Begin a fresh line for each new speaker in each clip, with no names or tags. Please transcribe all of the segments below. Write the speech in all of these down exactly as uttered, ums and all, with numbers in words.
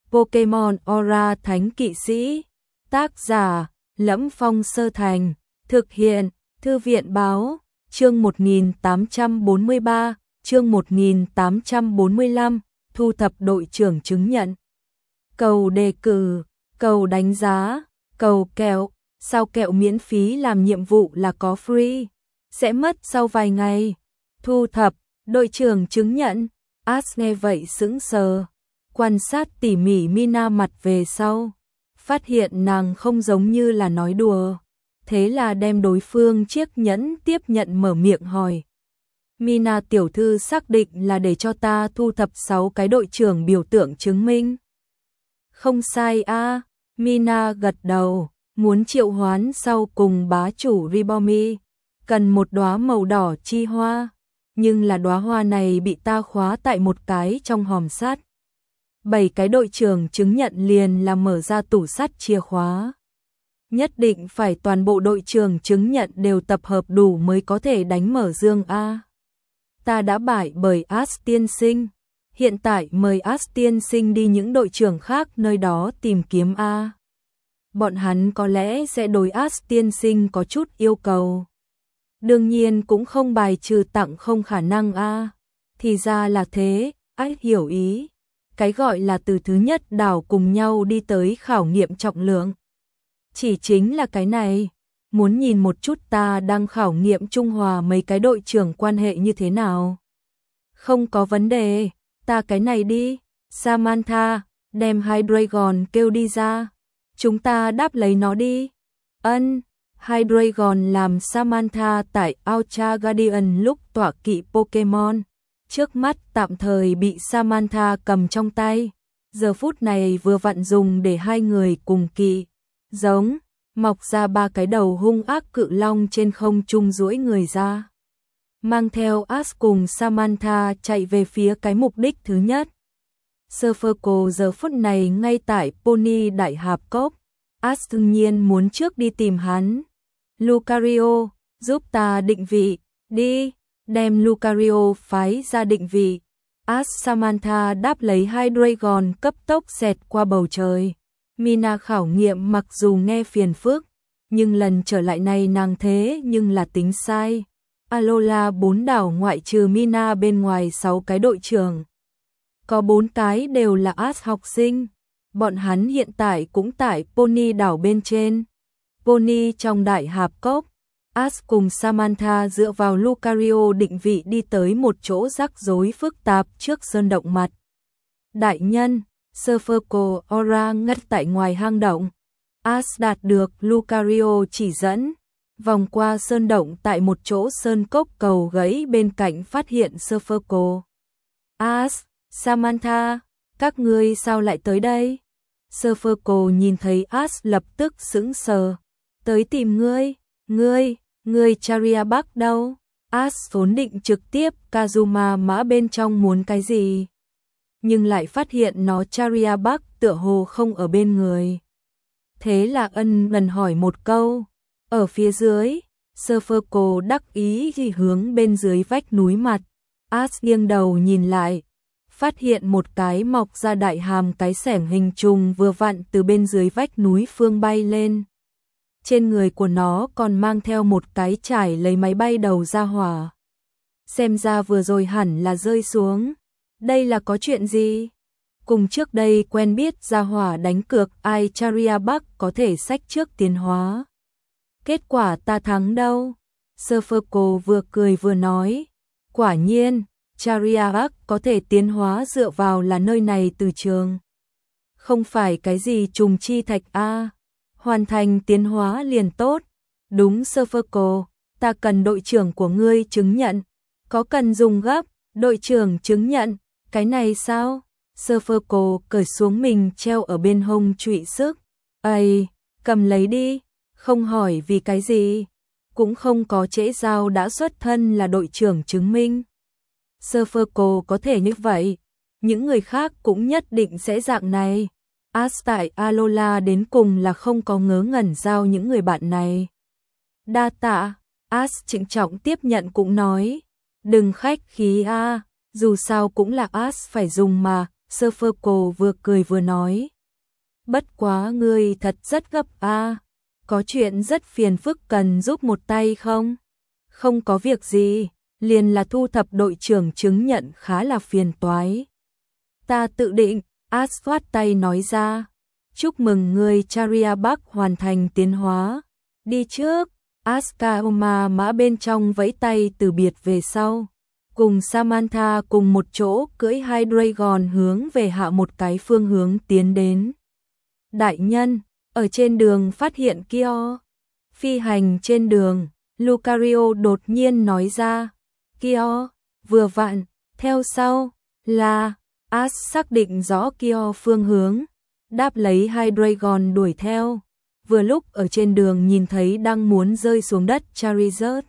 Pokemon Aura Thánh Kỵ Sĩ. Tác giả: Lẫm Phong Sơ Thành. Thực hiện: Thư viện Báo. Chương một nghìn tám trăm bốn mươi ba, chương một nghìn tám trăm bốn mươi lăm, thu thập đội trưởng chứng nhận. Cầu đề cử, cầu đánh giá, cầu kẹo, sao kẹo miễn phí làm nhiệm vụ là có free, sẽ mất sau vài ngày. Thu thập đội trưởng chứng nhận. Ash nghe vậy sững sờ, quan sát tỉ mỉ Mina mặt về sau, phát hiện nàng không giống như là nói đùa, thế là đem đối phương chiếc nhẫn tiếp nhận, mở miệng hỏi. Mina tiểu thư xác định là để cho ta thu thập sáu cái đội trưởng biểu tượng chứng minh. Không sai a, à. Mina gật đầu, muốn triệu hoán sau cùng bá chủ Ribomi, cần một đóa màu đỏ chi hoa, nhưng là đóa hoa này bị ta khóa tại một cái trong hòm sắt. Bảy cái đội trưởng chứng nhận liền là mở ra tủ sắt chìa khóa. Nhất định phải toàn bộ đội trưởng chứng nhận đều tập hợp đủ mới có thể đánh mở dương a. Ta đã bại bởi Ash tiên sinh, hiện tại mời Ash tiên sinh đi những đội trưởng khác nơi đó tìm kiếm a. Bọn hắn có lẽ sẽ đối Ash tiên sinh có chút yêu cầu. Đương nhiên cũng không bài trừ tặng không khả năng a. Thì ra là thế, Ash hiểu ý. Cái gọi là từ thứ nhất đảo cùng nhau đi tới khảo nghiệm trọng lượng. Chỉ chính là cái này, muốn nhìn một chút ta đang khảo nghiệm trung hòa mấy cái đội trưởng quan hệ như thế nào. Không có vấn đề, ta cái này đi. Samantha, đem Hydreigon kêu đi ra. Chúng ta đáp lấy nó đi. Ân, Hydreigon làm Samantha tại Ultra Guardian lúc tọa kỵ Pokemon. Trước mắt tạm thời bị Samantha cầm trong tay. Giờ phút này vừa vặn dùng để hai người cùng kỵ. Giống, mọc ra ba cái đầu hung ác cự long trên không trung duỗi người ra. Mang theo Ash cùng Samantha chạy về phía cái mục đích thứ nhất. Serpherco giờ phút này ngay tại Pony Đại Hạp Cốc. Ash đương nhiên muốn trước đi tìm hắn. Lucario, giúp ta định vị, đi, đem Lucario phái ra định vị. Ash Samantha đáp lấy Hydreigon cấp tốc xẹt qua bầu trời. Mina khảo nghiệm mặc dù nghe phiền phức, nhưng lần trở lại này nàng thế nhưng là tính sai. Alola bốn đảo ngoại trừ Mina bên ngoài sáu cái đội trưởng. Có bốn cái đều là Ash học sinh. Bọn hắn hiện tại cũng tại Pony đảo bên trên. Pony trong Đại Hạp Cốc. Ash cùng Samantha dựa vào Lucario định vị đi tới một chỗ rắc rối phức tạp trước sơn động mặt. Đại nhân, Serpherco Aura ngất tại ngoài hang động. Ash đạt được Lucario chỉ dẫn, vòng qua sơn động tại một chỗ sơn cốc cầu gãy bên cạnh phát hiện Serpherco. Ash, Samantha, các ngươi sao lại tới đây? Serpherco nhìn thấy Ash lập tức sững sờ. Tới tìm ngươi, ngươi, ngươi Chariabuck đâu? Ash vốn định trực tiếp Kazuma mã bên trong muốn cái gì, nhưng lại phát hiện nó Chariabuck tựa hồ không ở bên người. Thế là ân lần hỏi một câu, ở phía dưới. Serpherco đắc ý thì hướng bên dưới vách núi mặt. Ash nghiêng đầu nhìn lại, phát hiện một cái mọc ra đại hàm cái xẻng hình trùng vừa vặn từ bên dưới vách núi phương bay lên. Trên người của nó còn mang theo một cái trải lấy máy bay đầu ra hỏa. Xem ra vừa rồi hẳn là rơi xuống. Đây là có chuyện gì? Cùng trước đây quen biết ra hỏa đánh cược ai Chariabuck có thể xách trước tiến hóa. Kết quả ta thắng đâu? Serpherco vừa cười vừa nói. Quả nhiên, Chariabuck có thể tiến hóa dựa vào là nơi này từ trường. Không phải cái gì trùng chi thạch a. Hoàn thành tiến hóa liền tốt. Đúng Serpherco, ta cần đội trưởng của ngươi chứng nhận. Có cần dùng gấp, đội trưởng chứng nhận. Cái này sao? Serpherco cởi xuống mình treo ở bên hông trụy sức. Ây, cầm lấy đi. Không hỏi vì cái gì. Cũng không có trễ giao đã xuất thân là đội trưởng chứng minh. Serpherco có thể như vậy. Những người khác cũng nhất định sẽ dạng này. Ash tại Alola đến cùng là không có ngớ ngẩn giao những người bạn này. Đa tạ. Ash trịnh trọng tiếp nhận cũng nói. Đừng khách khí a, dù sao cũng là Ash phải dùng mà. Surferco vừa cười vừa nói. Bất quá ngươi thật rất gấp a, có chuyện rất phiền phức cần giúp một tay không? Không có việc gì, liền là thu thập đội trưởng chứng nhận khá là phiền toái. Ta tự định, Ash khoát tay nói ra. Chúc mừng ngươi Chariabak hoàn thành tiến hóa. Đi trước, Askaoma mã bên trong vẫy tay từ biệt về sau. Cùng Samantha cùng một chỗ cưỡi Hydreigon hướng về hạ một cái phương hướng tiến đến. Đại nhân, ở trên đường phát hiện Kyo. Phi hành trên đường, Lucario đột nhiên nói ra. Kyo, vừa vặn, theo sau, là, Ash xác định rõ Kyo phương hướng, đáp lấy Hydreigon đuổi theo. Vừa lúc ở trên đường nhìn thấy đang muốn rơi xuống đất Charizard.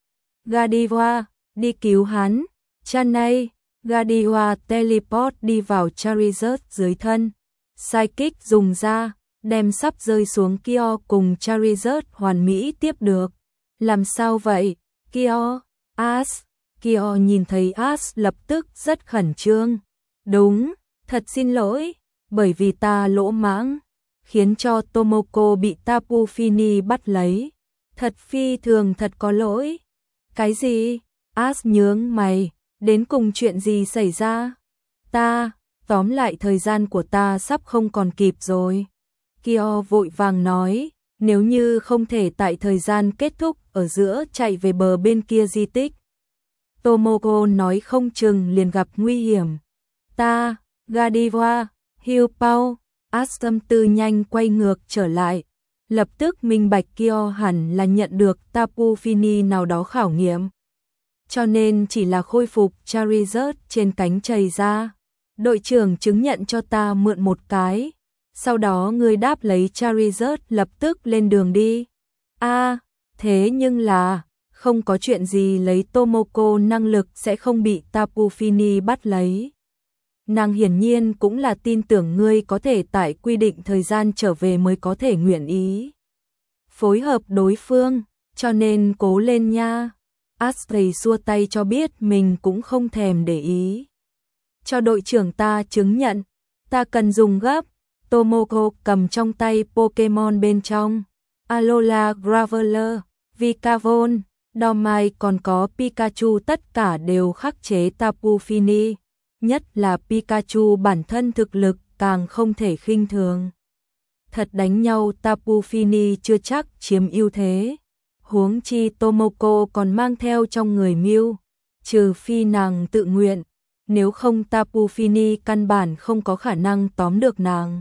Gadiwa, đi cứu hắn. Chanay, Gadiwa teleport đi vào Charizard dưới thân. Psychic dùng ra, đem sắp rơi xuống Kyo cùng Charizard hoàn mỹ tiếp được. Làm sao vậy? Kyo, Ash. Kyo nhìn thấy Ash lập tức rất khẩn trương. Đúng, thật xin lỗi, bởi vì ta lỗ mãng, khiến cho Tomoko bị Tapu Fini bắt lấy. Thật phi thường thật có lỗi. Cái gì? Ash nhướng mày, đến cùng chuyện gì xảy ra? Ta, tóm lại thời gian của ta sắp không còn kịp rồi. Kyo vội vàng nói, nếu như không thể tại thời gian kết thúc ở giữa chạy về bờ bên kia di tích. Tomoko nói không chừng liền gặp nguy hiểm. Ta, Gadiwa, Hiu Pao, Ash tâm tư nhanh quay ngược trở lại. Lập tức minh bạch Kyo hẳn là nhận được Tapu Fini nào đó khảo nghiệm. Cho nên chỉ là khôi phục Charizard trên cánh chày ra. Đội trưởng chứng nhận cho ta mượn một cái. Sau đó ngươi đáp lấy Charizard lập tức lên đường đi. A, à, thế nhưng là, không có chuyện gì lấy Tomoko năng lực sẽ không bị Tapu Fini bắt lấy. Nàng hiển nhiên cũng là tin tưởng ngươi có thể tại quy định thời gian trở về mới có thể nguyện ý phối hợp đối phương, cho nên cố lên nha. Ashley xua tay cho biết mình cũng không thèm để ý. Cho đội trưởng ta chứng nhận, ta cần dùng gấp. Tomoko cầm trong tay Pokemon bên trong. Alola Graveler, Vikavon, Domai còn có Pikachu tất cả đều khắc chế Tapu Fini. Nhất là Pikachu bản thân thực lực càng không thể khinh thường. Thật đánh nhau Tapu Fini chưa chắc chiếm ưu thế. Huống chi Tomoko còn mang theo trong người Mew, trừ phi nàng tự nguyện, nếu không Tapu Fini căn bản không có khả năng tóm được nàng.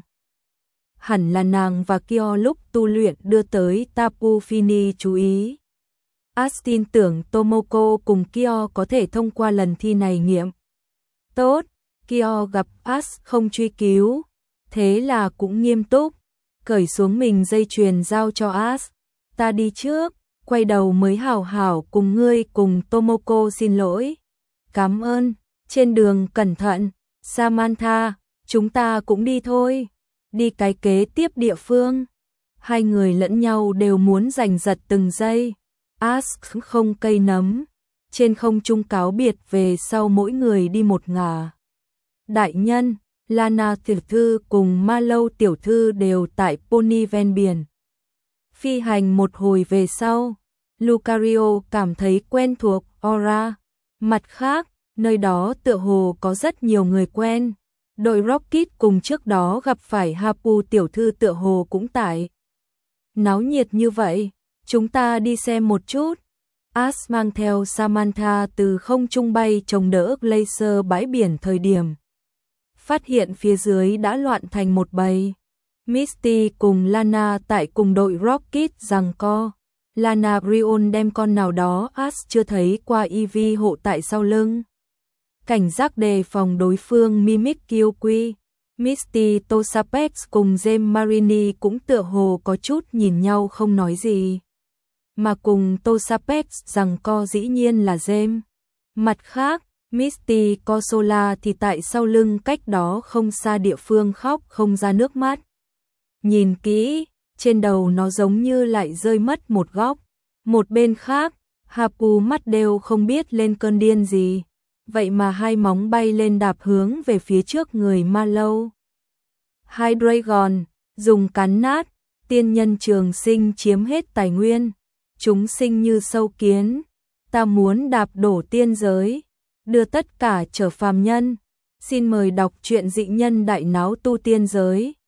Hẳn là nàng và Kyo lúc tu luyện đưa tới Tapu Fini chú ý. Ash tin tưởng Tomoko cùng Kyo có thể thông qua lần thi này nghiệm. Tốt, Kyo gặp Ash không truy cứu, thế là cũng nghiêm túc, cởi xuống mình dây chuyền giao cho Ash. Ta đi trước, quay đầu mới hảo hảo cùng ngươi cùng Tomoko xin lỗi. Cảm ơn, trên đường cẩn thận, Samantha, chúng ta cũng đi thôi. Đi cái kế tiếp địa phương. Hai người lẫn nhau đều muốn giành giật từng giây. Ash không cây nấm. Trên không trung cáo biệt về sau mỗi người đi một ngả. Đại nhân, Lana tiểu thư cùng Ma Lâu tiểu thư đều tại Pony ven biển. Phi hành một hồi về sau, Lucario cảm thấy quen thuộc Aura. Mặt khác, nơi đó tựa hồ có rất nhiều người quen. Đội Rocket cùng trước đó gặp phải Hapu tiểu thư tựa hồ cũng tại. Náo nhiệt như vậy, chúng ta đi xem một chút. Ash mang theo Samantha từ không trung bay chống đỡ laser bãi biển thời điểm. Phát hiện phía dưới đã loạn thành một bầy. Misty cùng Lana tại cùng đội Rocket giằng co. Lana Brion đem con nào đó Ash chưa thấy qua Eevee hộ tại sau lưng. Cảnh giác đề phòng đối phương Mimic Kyukui. Misty Tosapex cùng James Marini cũng tựa hồ có chút nhìn nhau không nói gì. Mà cùng Tosapex rằng co dĩ nhiên là James. Mặt khác, Misty Consola thì tại sau lưng cách đó không xa địa phương khóc không ra nước mắt. Nhìn kỹ, trên đầu nó giống như lại rơi mất một góc. Một bên khác, Hapu mắt đều không biết lên cơn điên gì. vậy mà hai móng bay lên đạp hướng về phía trước người Ma Lâu. Hai Dragon, dùng cắn nát, tiên nhân trường sinh chiếm hết tài nguyên, chúng sinh như sâu kiến, ta muốn đạp đổ tiên giới, đưa tất cả trở phàm nhân. Xin mời đọc truyện Dị Nhân Đại Náo Tu Tiên Giới.